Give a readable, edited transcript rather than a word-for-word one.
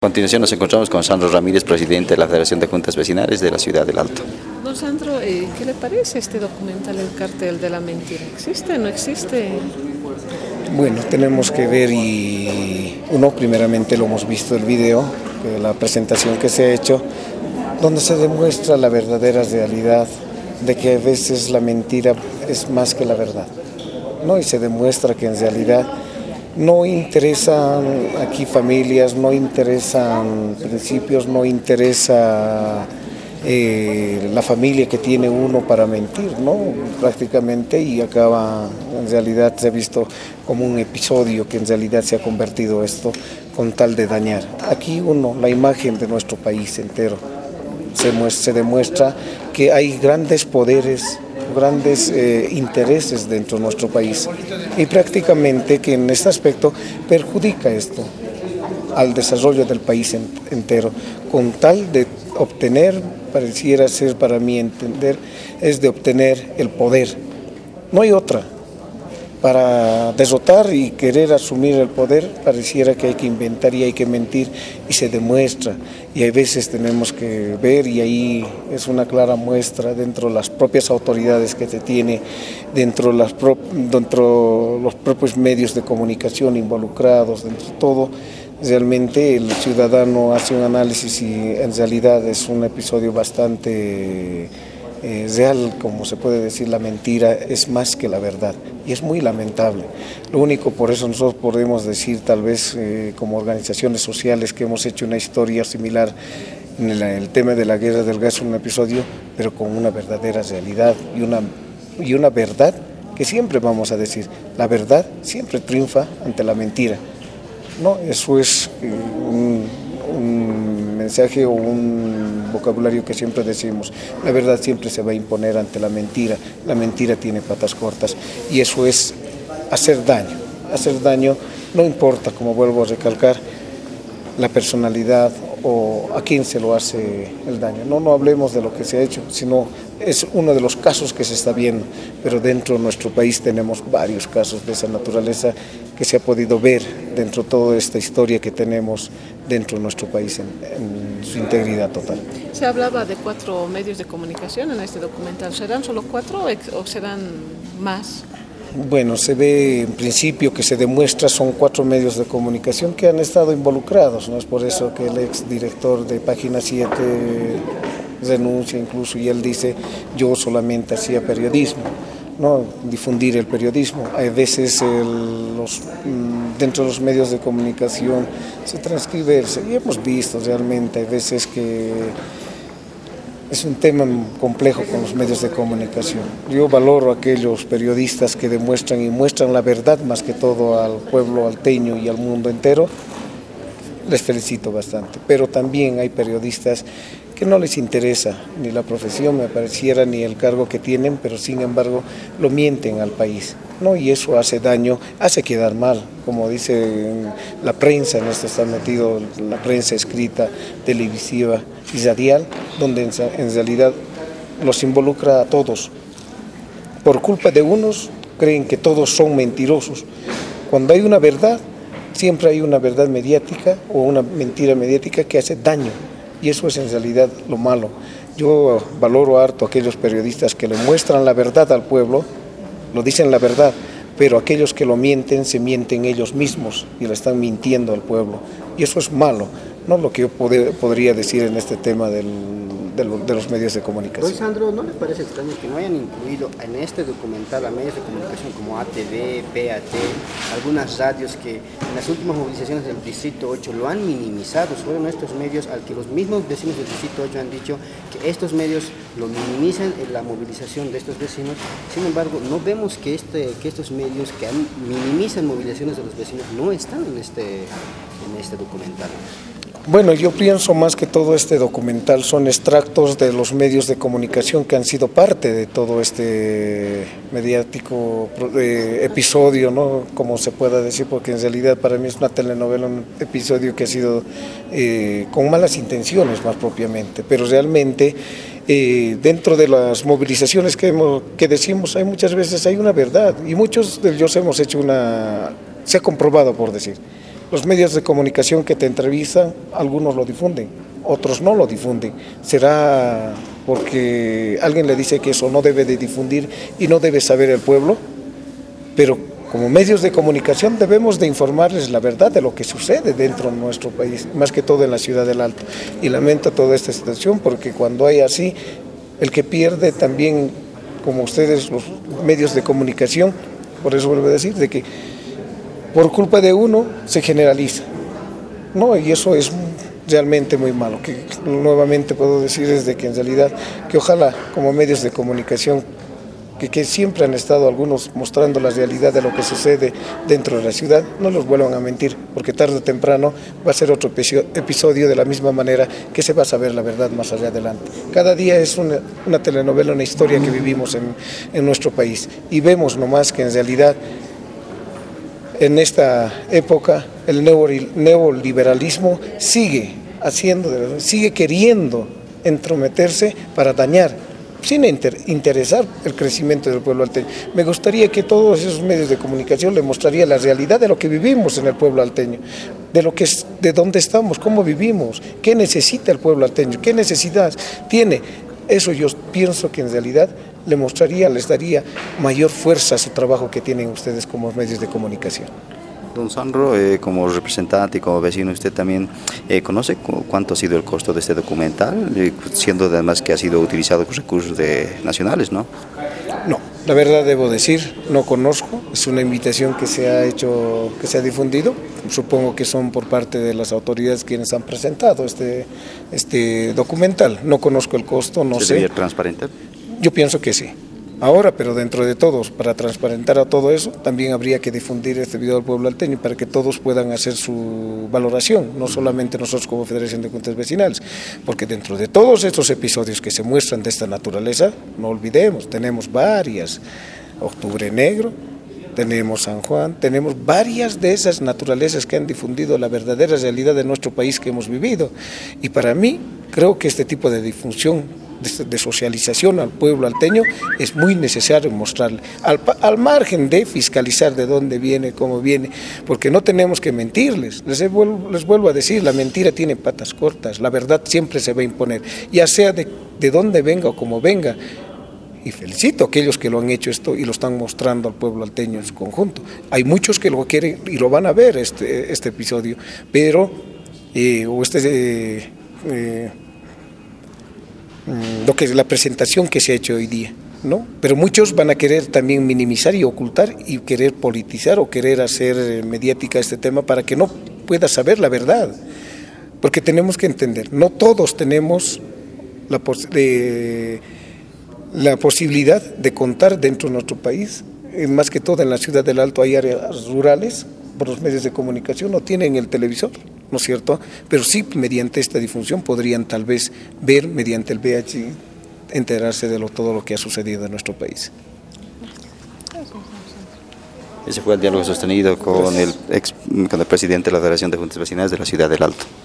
A continuación nos encontramos con Sandro Ramírez, presidente de la Federación de Juntas Vecinales de la Ciudad del Alto. Don Sandro, ¿qué le parece este documental, El Cartel de la Mentira? ¿Existe o no existe? Bueno, tenemos que ver y primeramente lo hemos visto el video, la presentación que se ha hecho, donde se demuestra la verdadera realidad de que a veces la mentira es más que la verdad, ¿no? Y se demuestra que en realidad no interesan aquí familias, no interesan principios, no interesa la familia que tiene uno para mentir, ¿no? Prácticamente, y acaba, en realidad se ha visto como un episodio que en realidad se ha convertido esto con tal de dañar. Aquí la imagen de nuestro país entero, se demuestra que hay grandes poderes, grandes intereses dentro de nuestro país y prácticamente que en este aspecto perjudica esto al desarrollo del país entero, con tal de obtener, pareciera ser para mí entender, es de obtener el poder. No hay otra. Para derrotar y querer asumir el poder, pareciera que hay que inventar y hay que mentir, y se demuestra. Y hay veces tenemos que ver, y ahí es una clara muestra dentro de las propias autoridades que se tiene, dentro de los propios medios de comunicación involucrados, dentro de todo. Realmente el ciudadano hace un análisis y en realidad es un episodio bastante real, como se puede decir. La mentira es más que la verdad y es muy lamentable. Lo único, por eso nosotros podemos decir, tal vez como organizaciones sociales, que hemos hecho una historia similar en el tema de la guerra del gas, un episodio, pero con una verdadera realidad y una verdad que siempre vamos a decir. La verdad siempre triunfa ante la mentira. No, eso es un mensaje o un vocabulario que siempre decimos. La verdad siempre se va a imponer ante la mentira. La mentira tiene patas cortas y eso es hacer daño. Hacer daño no importa, como vuelvo a recalcar, la personalidad o a quién se lo hace el daño. No hablemos de lo que se ha hecho, sino es uno de los casos que se está viendo, pero dentro de nuestro país tenemos varios casos de esa naturaleza que se ha podido ver dentro de toda esta historia que tenemos dentro de nuestro país en su integridad total. Se hablaba de 4 medios de comunicación en este documental. ¿Serán solo 4 o serán más? Bueno, se ve en principio que se demuestra son 4 medios de comunicación que han estado involucrados, ¿no? Es por eso que el exdirector de Página 7 renuncia incluso, y él dice: yo solamente hacía periodismo, ¿no? Difundir el periodismo. Hay veces dentro de los medios de comunicación se transcribe, y hemos visto realmente, hay veces que es un tema complejo con los medios de comunicación. Yo valoro a aquellos periodistas que demuestran y muestran la verdad más que todo al pueblo alteño y al mundo entero. Les felicito bastante, pero también hay periodistas que no les interesa ni la profesión, me pareciera, ni el cargo que tienen, pero sin embargo lo mienten al país, ¿no? Y eso hace daño, hace quedar mal, como dice la prensa. En esto está metido la prensa escrita, televisiva y radial, donde en realidad los involucra a todos. Por culpa de unos creen que todos son mentirosos. Cuando hay una verdad, siempre hay una verdad mediática o una mentira mediática que hace daño. Y eso es en realidad lo malo. Yo valoro harto a aquellos periodistas que le muestran la verdad al pueblo, lo dicen la verdad, pero aquellos que lo mienten, se mienten ellos mismos y le están mintiendo al pueblo. Y eso es malo, no lo que yo podría decir en este tema de los medios de comunicación. Don Sandro, ¿no le parece extraño que no hayan incluido en este documental a medios de comunicación como ATV, PAT, algunas radios que en las últimas movilizaciones del Distrito 8 lo han minimizado? Fueron estos medios al que los mismos vecinos del Distrito 8 han dicho que estos medios lo minimizan en la movilización de estos vecinos. Sin embargo, no vemos que estos medios que minimizan movilizaciones de los vecinos no están en este documental. Bueno, yo pienso más que todo este documental son extractos de los medios de comunicación que han sido parte de todo este mediático episodio, ¿no? Como se pueda decir, porque en realidad para mí es una telenovela, un episodio que ha sido con malas intenciones más propiamente, pero realmente dentro de las movilizaciones que decimos, hay muchas veces hay una verdad, y muchos de ellos hemos hecho se ha comprobado, por decir, Los medios de comunicación que te entrevistan, algunos lo difunden, otros no lo difunden. ¿Será porque alguien le dice que eso no debe de difundir y no debe saber el pueblo? Pero como medios de comunicación debemos de informarles la verdad de lo que sucede dentro de nuestro país, más que todo en la ciudad del Alto. Y lamento toda esta situación porque cuando hay así, el que pierde también, como ustedes, los medios de comunicación, por eso vuelvo a decir, de que por culpa de uno se generaliza, ¿no? Y eso es realmente muy malo. Que nuevamente puedo decir es de que en realidad, que ojalá como medios de comunicación, que siempre han estado algunos mostrando la realidad de lo que sucede dentro de la ciudad, no los vuelvan a mentir, porque tarde o temprano va a ser otro episodio de la misma manera que se va a saber la verdad más allá adelante. Cada día es una telenovela, una historia que vivimos en nuestro país y vemos nomás que en realidad en esta época el neoliberalismo sigue queriendo entrometerse para dañar, sin interesar el crecimiento del pueblo alteño. Me gustaría que todos esos medios de comunicación le mostrarían la realidad de lo que vivimos en el pueblo alteño, de dónde estamos, cómo vivimos, qué necesita el pueblo alteño, qué necesidad tiene. Eso yo pienso que en realidad les daría mayor fuerza a su trabajo que tienen ustedes como medios de comunicación. Don Sandro, como representante y como vecino, ¿usted también conoce cuánto ha sido el costo de este documental, siendo además que ha sido utilizado con recursos nacionales, ¿no? No, la verdad debo decir, no conozco, es una invitación que se ha hecho, que se ha difundido, supongo que son por parte de las autoridades quienes han presentado este documental, no conozco el costo, no sé. ¿Se debería transparentar? Yo pienso que sí. Ahora, pero dentro de todos, para transparentar a todo eso, también habría que difundir este video al pueblo alteño para que todos puedan hacer su valoración, no solamente nosotros como Federación de Juntas Vecinales, porque dentro de todos estos episodios que se muestran de esta naturaleza, no olvidemos, tenemos varias, Octubre Negro, tenemos San Juan, tenemos varias de esas naturalezas que han difundido la verdadera realidad de nuestro país que hemos vivido, y para mí creo que este tipo de difusión, de socialización al pueblo alteño es muy necesario mostrarle, al margen de fiscalizar de dónde viene, cómo viene, porque no tenemos que mentirles, les vuelvo a decir, la mentira tiene patas cortas, la verdad siempre se va a imponer, ya sea de dónde venga o cómo venga, y felicito a aquellos que lo han hecho esto y lo están mostrando al pueblo alteño en su conjunto. Hay muchos que lo quieren y lo van a ver este episodio, pero lo que es la presentación que se ha hecho hoy día, ¿no? Pero muchos van a querer también minimizar y ocultar y querer politizar o querer hacer mediática este tema para que no pueda saber la verdad, porque tenemos que entender, no todos tenemos la posibilidad de contar dentro de nuestro país, más que todo en la ciudad del Alto hay áreas rurales, por los medios de comunicación no tienen el televisor, ¿no es cierto? Pero sí, mediante esta difusión podrían tal vez ver, mediante el VH, enterarse de todo lo que ha sucedido en nuestro país. Ese fue el diálogo sostenido con el presidente de la Federación de Juntas Vecinales de la ciudad del Alto.